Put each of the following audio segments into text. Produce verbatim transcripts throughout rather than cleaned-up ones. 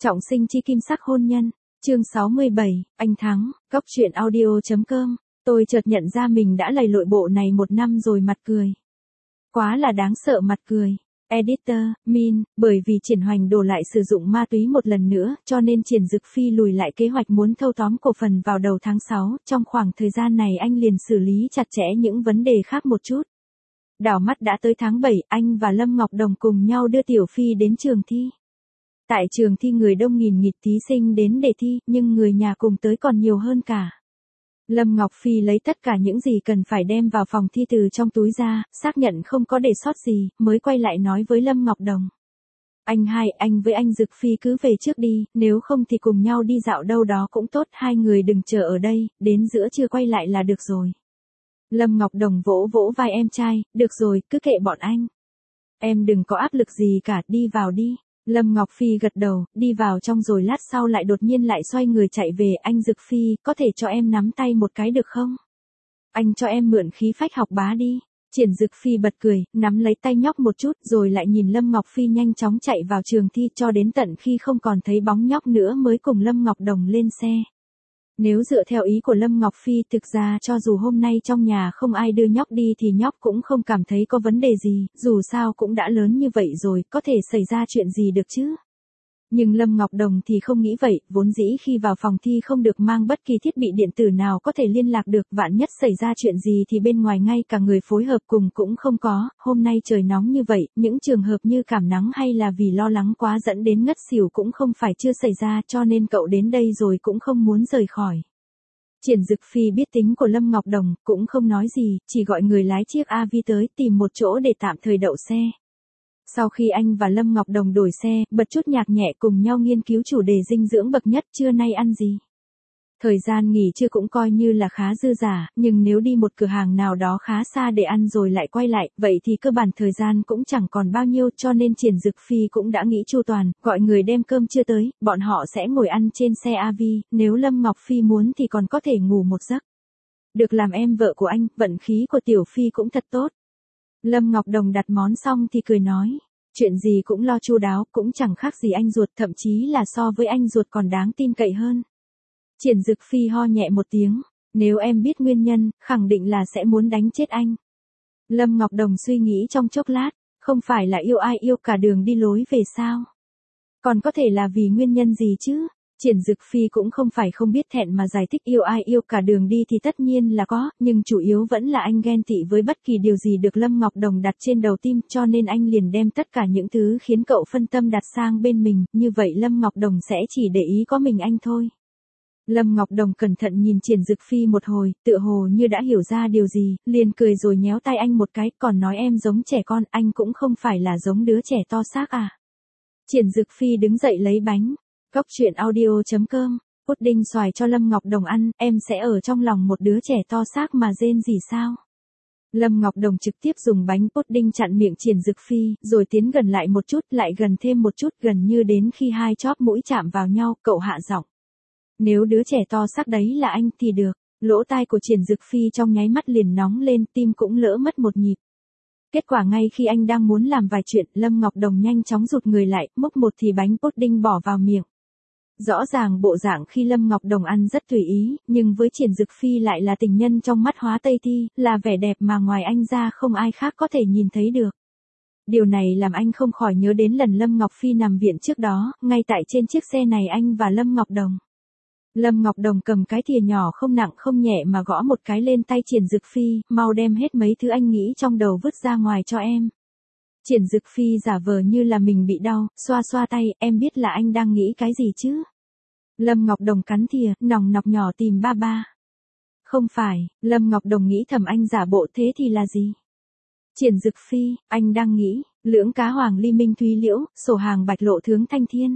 Trọng sinh chi kim sắc hôn nhân, chương sáu mươi bảy, anh thắng, góc truyện audio.com, tôi chợt nhận ra mình đã lầy lội bộ này một năm rồi mặt cười. Quá là đáng sợ mặt cười. Editor, Min, bởi vì Triển Hoành đổ lại sử dụng ma túy một lần nữa, cho nên Triển Dực Phi lùi lại kế hoạch muốn thâu tóm cổ phần vào đầu tháng sáu, trong khoảng thời gian này anh liền xử lý chặt chẽ những vấn đề khác một chút. Đảo mắt đã tới tháng bảy, anh và Lâm Ngọc Đồng cùng nhau đưa Tiểu Phi đến trường thi. Tại trường thi người đông nghìn nghịt thí sinh đến để thi, nhưng người nhà cùng tới còn nhiều hơn cả. Lâm Ngọc Phi lấy tất cả những gì cần phải đem vào phòng thi từ trong túi ra, xác nhận không có để sót gì, mới quay lại nói với Lâm Ngọc Đồng. Anh hai, anh với anh Dực Phi cứ về trước đi, nếu không thì cùng nhau đi dạo đâu đó cũng tốt, hai người đừng chờ ở đây, đến giữa trưa quay lại là được rồi. Lâm Ngọc Đồng vỗ vỗ vai em trai, được rồi, cứ kệ bọn anh. Em đừng có áp lực gì cả, đi vào đi. Lâm Ngọc Phi gật đầu, đi vào trong rồi lát sau lại đột nhiên lại xoay người chạy về, anh Dực Phi, có thể cho em nắm tay một cái được không? Anh cho em mượn khí phách học bá đi. Triển Dực Phi bật cười, nắm lấy tay nhóc một chút rồi lại nhìn Lâm Ngọc Phi nhanh chóng chạy vào trường thi cho đến tận khi không còn thấy bóng nhóc nữa mới cùng Lâm Ngọc Đồng lên xe. Nếu dựa theo ý của Lâm Ngọc Phi thực ra cho dù hôm nay trong nhà không ai đưa nhóc đi thì nhóc cũng không cảm thấy có vấn đề gì, dù sao cũng đã lớn như vậy rồi, có thể xảy ra chuyện gì được chứ. Nhưng Lâm Ngọc Đồng thì không nghĩ vậy, vốn dĩ khi vào phòng thi không được mang bất kỳ thiết bị điện tử nào có thể liên lạc được, vạn nhất xảy ra chuyện gì thì bên ngoài ngay cả người phối hợp cùng cũng không có, hôm nay trời nóng như vậy, những trường hợp như cảm nắng hay là vì lo lắng quá dẫn đến ngất xỉu cũng không phải chưa xảy ra, cho nên cậu đến đây rồi cũng không muốn rời khỏi. Triển Dực Phi biết tính của Lâm Ngọc Đồng, cũng không nói gì, chỉ gọi người lái chiếc a vê tới tìm một chỗ để tạm thời đậu xe. Sau khi anh và Lâm Ngọc Đồng đổi xe, bật chút nhạc nhẹ cùng nhau nghiên cứu chủ đề dinh dưỡng bậc nhất, trưa nay ăn gì. Thời gian nghỉ trưa cũng coi như là khá dư dả, nhưng nếu đi một cửa hàng nào đó khá xa để ăn rồi lại quay lại, vậy thì cơ bản thời gian cũng chẳng còn bao nhiêu, cho nên Triển Dực Phi cũng đã nghĩ chu toàn, gọi người đem cơm trưa tới, bọn họ sẽ ngồi ăn trên xe a vê, nếu Lâm Ngọc Phi muốn thì còn có thể ngủ một giấc. Được làm em vợ của anh, vận khí của Tiểu Phi cũng thật tốt. Lâm Ngọc Đồng đặt món xong thì cười nói, chuyện gì cũng lo chu đáo, cũng chẳng khác gì anh ruột, thậm chí là so với anh ruột còn đáng tin cậy hơn. Triển Dực Phi ho nhẹ một tiếng, nếu em biết nguyên nhân, khẳng định là sẽ muốn đánh chết anh. Lâm Ngọc Đồng suy nghĩ trong chốc lát, không phải là yêu ai yêu cả đường đi lối về sao? Còn có thể là vì nguyên nhân gì chứ? Triển Dực Phi cũng không phải không biết thẹn mà giải thích yêu ai yêu cả đường đi thì tất nhiên là có, nhưng chủ yếu vẫn là anh ghen tị với bất kỳ điều gì được Lâm Ngọc Đồng đặt trên đầu tim, cho nên anh liền đem tất cả những thứ khiến cậu phân tâm đặt sang bên mình, như vậy Lâm Ngọc Đồng sẽ chỉ để ý có mình anh thôi. Lâm Ngọc Đồng cẩn thận nhìn Triển Dực Phi một hồi, tựa hồ như đã hiểu ra điều gì, liền cười rồi nhéo tay anh một cái, còn nói em giống trẻ con, anh cũng không phải là giống đứa trẻ to xác à. Triển Dực Phi đứng dậy lấy bánh. Góc truyện audio.com, pudding xoài cho Lâm Ngọc Đồng ăn, em sẽ ở trong lòng một đứa trẻ to xác mà rên gì sao? Lâm Ngọc Đồng trực tiếp dùng bánh pudding chặn miệng Triển Dực Phi, rồi tiến gần lại một chút, lại gần thêm một chút, gần như đến khi hai chóp mũi chạm vào nhau, cậu hạ giọng. Nếu đứa trẻ to xác đấy là anh thì được, lỗ tai của Triển Dực Phi trong nháy mắt liền nóng lên, tim cũng lỡ mất một nhịp. Kết quả ngay khi anh đang muốn làm vài chuyện, Lâm Ngọc Đồng nhanh chóng rụt người lại, múc một thì bánh pudding bỏ vào miệng. Rõ ràng bộ dạng khi Lâm Ngọc Đồng ăn rất tùy ý, nhưng với Triển Dực Phi lại là tình nhân trong mắt Hóa Tây Thi, là vẻ đẹp mà ngoài anh ra không ai khác có thể nhìn thấy được. Điều này làm anh không khỏi nhớ đến lần Lâm Ngọc Phi nằm viện trước đó, ngay tại trên chiếc xe này anh và Lâm Ngọc Đồng. Lâm Ngọc Đồng cầm cái thìa nhỏ không nặng không nhẹ mà gõ một cái lên tay Triển Dực Phi, mau đem hết mấy thứ anh nghĩ trong đầu vứt ra ngoài cho em. Triển Dực Phi giả vờ như là mình bị đau, xoa xoa tay, em biết là anh đang nghĩ cái gì chứ? Lâm Ngọc Đồng cắn thìa, nòng nọc nhỏ tìm ba ba. Không phải, Lâm Ngọc Đồng nghĩ thầm anh giả bộ thế thì là gì? Triển Dực Phi, anh đang nghĩ, lưỡng cá hoàng ly minh thúy liễu, sổ hàng bạch lộ thướng thanh thiên.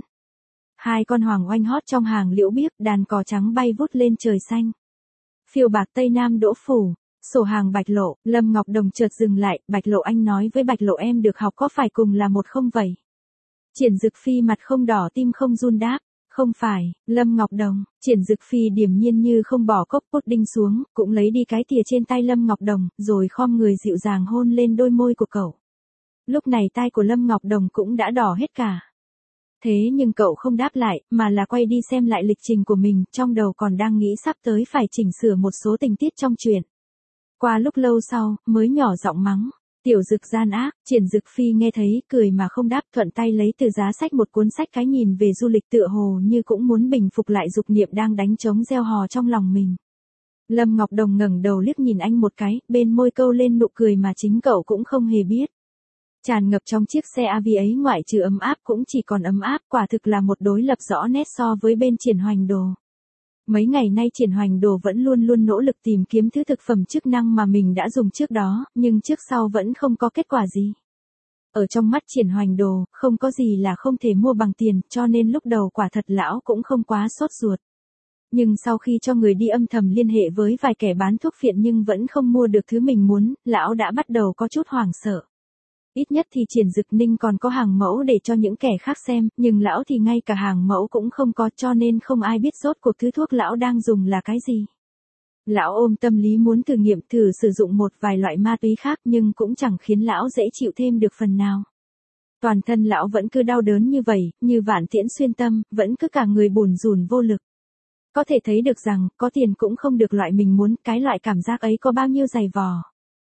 Hai con hoàng oanh hót trong hàng liễu biếc, đàn cò trắng bay vút lên trời xanh. Phiêu bạc tây nam đỗ phủ. Sổ hàng bạch lộ, Lâm Ngọc Đồng chợt dừng lại, bạch lộ anh nói với bạch lộ em được học có phải cùng là một không vậy? Triển Dực Phi mặt không đỏ tim không run đáp, không phải, Lâm Ngọc Đồng. Triển Dực Phi điềm nhiên như không bỏ cốc pudding xuống, cũng lấy đi cái thìa trên tay Lâm Ngọc Đồng, rồi khom người dịu dàng hôn lên đôi môi của cậu. Lúc này tai của Lâm Ngọc Đồng cũng đã đỏ hết cả. Thế nhưng cậu không đáp lại, mà là quay đi xem lại lịch trình của mình, trong đầu còn đang nghĩ sắp tới phải chỉnh sửa một số tình tiết trong truyện. Qua lúc lâu sau, mới nhỏ giọng mắng. Tiểu Dực gian ác. Triển Dực Phi nghe thấy, cười mà không đáp, thuận tay lấy từ giá sách một cuốn sách cái nhìn về du lịch, tựa hồ như cũng muốn bình phục lại dục niệm đang đánh trống gieo hò trong lòng mình. Lâm Ngọc Đồng ngẩng đầu liếc nhìn anh một cái, bên môi câu lên nụ cười mà chính cậu cũng không hề biết. Tràn ngập trong chiếc xe a vê ấy ngoại trừ ấm áp cũng chỉ còn ấm áp, quả thực là một đối lập rõ nét so với bên Triển Hoành Đồ. Mấy ngày nay Triển Hoành Đồ vẫn luôn luôn nỗ lực tìm kiếm thứ thực phẩm chức năng mà mình đã dùng trước đó, nhưng trước sau vẫn không có kết quả gì. Ở trong mắt Triển Hoành Đồ, không có gì là không thể mua bằng tiền, cho nên lúc đầu quả thật lão cũng không quá sốt ruột. Nhưng sau khi cho người đi âm thầm liên hệ với vài kẻ bán thuốc phiện nhưng vẫn không mua được thứ mình muốn, lão đã bắt đầu có chút hoảng sợ. Ít nhất thì Triển Dực Ninh còn có hàng mẫu để cho những kẻ khác xem, nhưng lão thì ngay cả hàng mẫu cũng không có, cho nên không ai biết rốt cuộc thứ thuốc lão đang dùng là cái gì. Lão ôm tâm lý muốn thử nghiệm thử sử dụng một vài loại ma túy khác nhưng cũng chẳng khiến lão dễ chịu thêm được phần nào. Toàn thân lão vẫn cứ đau đớn như vậy, như vạn tiễn xuyên tâm, vẫn cứ cả người bủn rủn vô lực. Có thể thấy được rằng, có tiền cũng không được loại mình muốn, cái loại cảm giác ấy có bao nhiêu dày vò.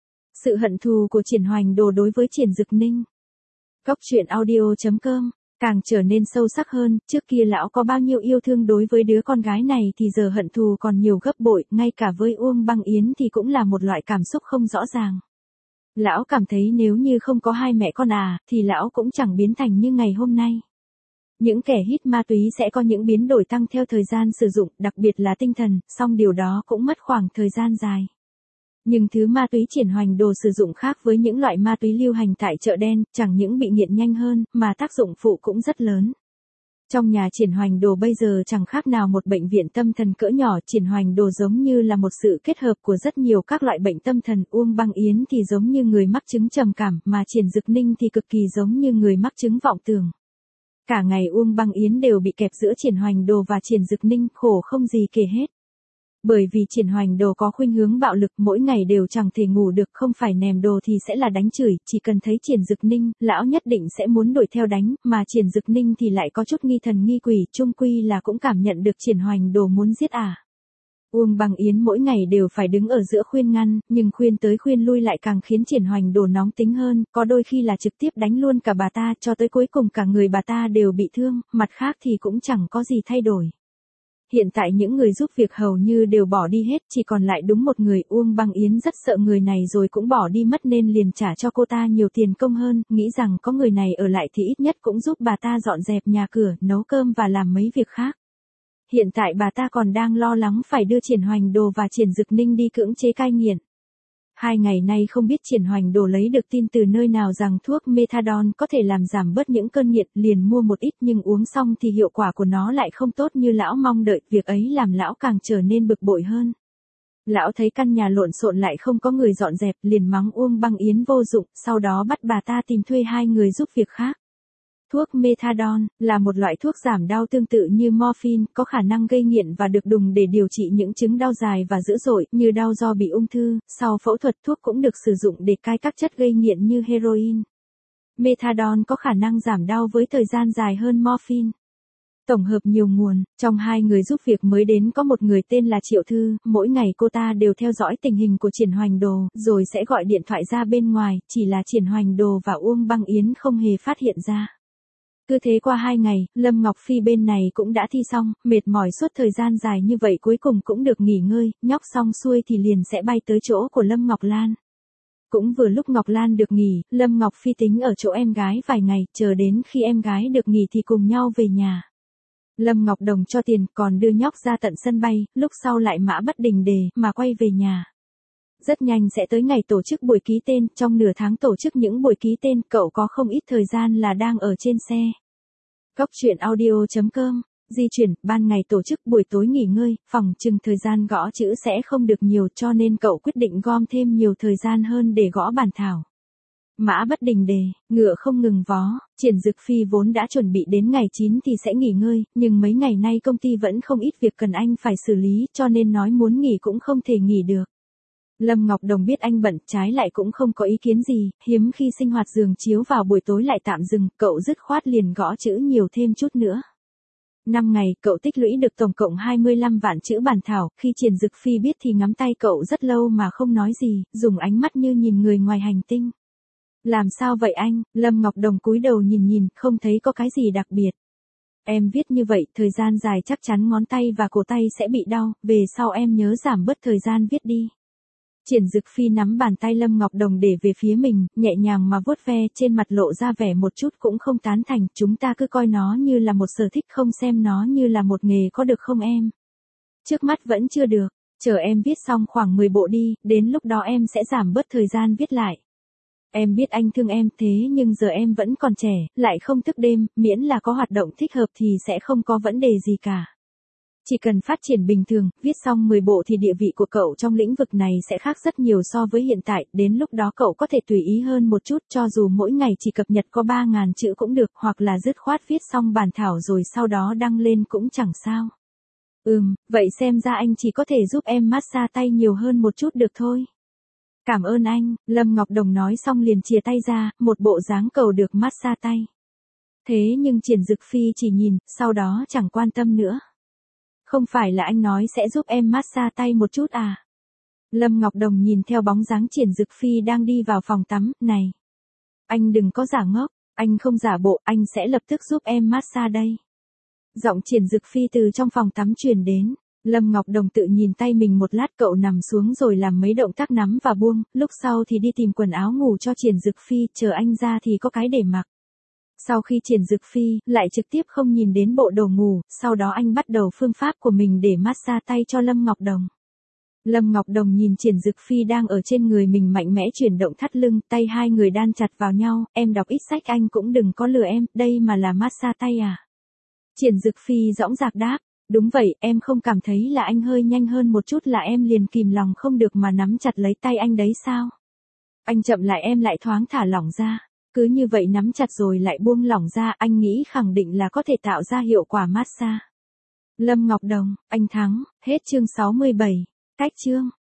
Sự hận thù của Triển Hoành Đồ đối với Triển Dực Ninh. Góc truyện audio chấm com càng trở nên sâu sắc hơn, trước kia lão có bao nhiêu yêu thương đối với đứa con gái này thì giờ hận thù còn nhiều gấp bội, ngay cả với Uông Băng Yến thì cũng là một loại cảm xúc không rõ ràng. Lão cảm thấy nếu như không có hai mẹ con à, thì lão cũng chẳng biến thành như ngày hôm nay. Những kẻ hít ma túy sẽ có những biến đổi tăng theo thời gian sử dụng, đặc biệt là tinh thần, song điều đó cũng mất khoảng thời gian dài. Nhưng thứ ma túy Triển Hoành Đồ sử dụng khác với những loại ma túy lưu hành tại chợ đen, chẳng những bị nghiện nhanh hơn, mà tác dụng phụ cũng rất lớn. Trong nhà Triển Hoành Đồ bây giờ chẳng khác nào một bệnh viện tâm thần cỡ nhỏ, Triển Hoành Đồ giống như là một sự kết hợp của rất nhiều các loại bệnh tâm thần, Uông Băng Yến thì giống như người mắc chứng trầm cảm, mà Triển Dực Ninh thì cực kỳ giống như người mắc chứng vọng tưởng. Cả ngày Uông Băng Yến đều bị kẹp giữa Triển Hoành Đồ và Triển Dực Ninh, khổ không gì kể hết. Bởi vì Triển Hoành Đồ có khuynh hướng bạo lực, mỗi ngày đều chẳng thể ngủ được, không phải nèm đồ thì sẽ là đánh chửi, chỉ cần thấy Triển Dực Ninh, lão nhất định sẽ muốn đuổi theo đánh, mà Triển Dực Ninh thì lại có chút nghi thần nghi quỷ, chung quy là cũng cảm nhận được Triển Hoành Đồ muốn giết à. Uông Băng Yến mỗi ngày đều phải đứng ở giữa khuyên ngăn, nhưng khuyên tới khuyên lui lại càng khiến Triển Hoành Đồ nóng tính hơn, có đôi khi là trực tiếp đánh luôn cả bà ta, cho tới cuối cùng cả người bà ta đều bị thương, mặt khác thì cũng chẳng có gì thay đổi. Hiện tại những người giúp việc hầu như đều bỏ đi hết, chỉ còn lại đúng một người. Uông Băng Yến rất sợ người này rồi cũng bỏ đi mất nên liền trả cho cô ta nhiều tiền công hơn, nghĩ rằng có người này ở lại thì ít nhất cũng giúp bà ta dọn dẹp nhà cửa, nấu cơm và làm mấy việc khác. Hiện tại bà ta còn đang lo lắng phải đưa Triển Hoành Đồ và Triển Dực Ninh đi cưỡng chế cai nghiện. Hai ngày nay không biết Triển Hoành Đồ lấy được tin từ nơi nào rằng thuốc methadone có thể làm giảm bớt những cơn nghiện, liền mua một ít nhưng uống xong thì hiệu quả của nó lại không tốt như lão mong đợi, việc ấy làm lão càng trở nên bực bội hơn. Lão thấy căn nhà lộn xộn lại không có người dọn dẹp, liền mắng Uông Băng Yến vô dụng, sau đó bắt bà ta tìm thuê hai người giúp việc khác. Thuốc methadone là một loại thuốc giảm đau tương tự như morphine, có khả năng gây nghiện và được dùng để điều trị những chứng đau dài và dữ dội như đau do bị ung thư. Sau phẫu thuật, thuốc cũng được sử dụng để cai các chất gây nghiện như heroin. Methadone có khả năng giảm đau với thời gian dài hơn morphine. Tổng hợp nhiều nguồn, trong hai người giúp việc mới đến có một người tên là Triệu Thư, mỗi ngày cô ta đều theo dõi tình hình của Triển Hoành Đồ, rồi sẽ gọi điện thoại ra bên ngoài, chỉ là Triển Hoành Đồ và Uông Băng Yến không hề phát hiện ra. Cứ thế qua hai ngày, Lâm Ngọc Phi bên này cũng đã thi xong, mệt mỏi suốt thời gian dài như vậy cuối cùng cũng được nghỉ ngơi, nhóc xong xuôi thì liền sẽ bay tới chỗ của Lâm Ngọc Lan. Cũng vừa lúc Ngọc Lan được nghỉ, Lâm Ngọc Phi tính ở chỗ em gái vài ngày, chờ đến khi em gái được nghỉ thì cùng nhau về nhà. Lâm Ngọc Đồng cho tiền, còn đưa nhóc ra tận sân bay, lúc sau lại mã bất đình đề, mà quay về nhà. Rất nhanh sẽ tới ngày tổ chức buổi ký tên, trong nửa tháng tổ chức những buổi ký tên, cậu có không ít thời gian là đang ở trên xe. Góc truyện audio chấm com, di chuyển, ban ngày tổ chức, buổi tối nghỉ ngơi, phòng chừng thời gian gõ chữ sẽ không được nhiều cho nên cậu quyết định gom thêm nhiều thời gian hơn để gõ bản thảo. Mã bất đình đề, ngựa không ngừng vó, Triển Dực Phi vốn đã chuẩn bị đến ngày chín thì sẽ nghỉ ngơi, nhưng mấy ngày nay công ty vẫn không ít việc cần anh phải xử lý cho nên nói muốn nghỉ cũng không thể nghỉ được. Lâm Ngọc Đồng biết anh bận, trái lại cũng không có ý kiến gì, hiếm khi sinh hoạt giường chiếu vào buổi tối lại tạm dừng, cậu dứt khoát liền gõ chữ nhiều thêm chút nữa. Năm ngày, cậu tích lũy được tổng cộng hai mươi lăm vạn chữ bản thảo, khi Triển Dực Phi biết thì ngắm tay cậu rất lâu mà không nói gì, dùng ánh mắt như nhìn người ngoài hành tinh. Làm sao vậy anh? Lâm Ngọc Đồng cúi đầu nhìn nhìn, không thấy có cái gì đặc biệt. Em viết như vậy, thời gian dài chắc chắn ngón tay và cổ tay sẽ bị đau, về sau em nhớ giảm bớt thời gian viết đi. Triển Dực Phi nắm bàn tay Lâm Ngọc Đồng để về phía mình, nhẹ nhàng mà vuốt ve, trên mặt lộ ra vẻ một chút cũng không tán thành, chúng ta cứ coi nó như là một sở thích, không xem nó như là một nghề, có được không em? Trước mắt vẫn chưa được, chờ em viết xong khoảng mười bộ đi, đến lúc đó em sẽ giảm bớt thời gian viết lại. Em biết anh thương em, thế nhưng giờ em vẫn còn trẻ, lại không thức đêm, miễn là có hoạt động thích hợp thì sẽ không có vấn đề gì cả. Chỉ cần phát triển bình thường, viết xong mười bộ thì địa vị của cậu trong lĩnh vực này sẽ khác rất nhiều so với hiện tại, đến lúc đó cậu có thể tùy ý hơn một chút, cho dù mỗi ngày chỉ cập nhật có ba ngàn chữ cũng được, hoặc là dứt khoát viết xong bản thảo rồi sau đó đăng lên cũng chẳng sao. Ừm, vậy xem ra anh chỉ có thể giúp em massage tay nhiều hơn một chút được thôi. Cảm ơn anh, Lâm Ngọc Đồng nói xong liền chìa tay ra, một bộ dáng cầu được massage tay. Thế nhưng Triển Dực Phi chỉ nhìn, sau đó chẳng quan tâm nữa. Không phải là anh nói sẽ giúp em massage tay một chút à? Lâm Ngọc Đồng nhìn theo bóng dáng Triển Dực Phi đang đi vào phòng tắm, này. Anh đừng có giả ngốc, anh không giả bộ, anh sẽ lập tức giúp em massage đây. Giọng Triển Dực Phi từ trong phòng tắm truyền đến. Lâm Ngọc Đồng tự nhìn tay mình một lát, cậu nằm xuống rồi làm mấy động tác nắm và buông, lúc sau thì đi tìm quần áo ngủ cho Triển Dực Phi, chờ anh ra thì có cái để mặc. Sau khi Triển Dực Phi, lại trực tiếp không nhìn đến bộ đồ ngủ, sau đó anh bắt đầu phương pháp của mình để massage tay cho Lâm Ngọc Đồng. Lâm Ngọc Đồng nhìn Triển Dực Phi đang ở trên người mình mạnh mẽ chuyển động thắt lưng, tay hai người đan chặt vào nhau, em đọc ít sách anh cũng đừng có lừa em, đây mà là massage tay à? Triển Dực Phi dõng dạc đáp, đúng vậy, em không cảm thấy là anh hơi nhanh hơn một chút là em liền kìm lòng không được mà nắm chặt lấy tay anh đấy sao? Anh chậm lại em lại thoáng thả lỏng ra. Cứ như vậy nắm chặt rồi lại buông lỏng ra, anh nghĩ khẳng định là có thể tạo ra hiệu quả massage. Lâm Ngọc Đồng, anh thắng, hết chương sáu mươi bảy, cách chương.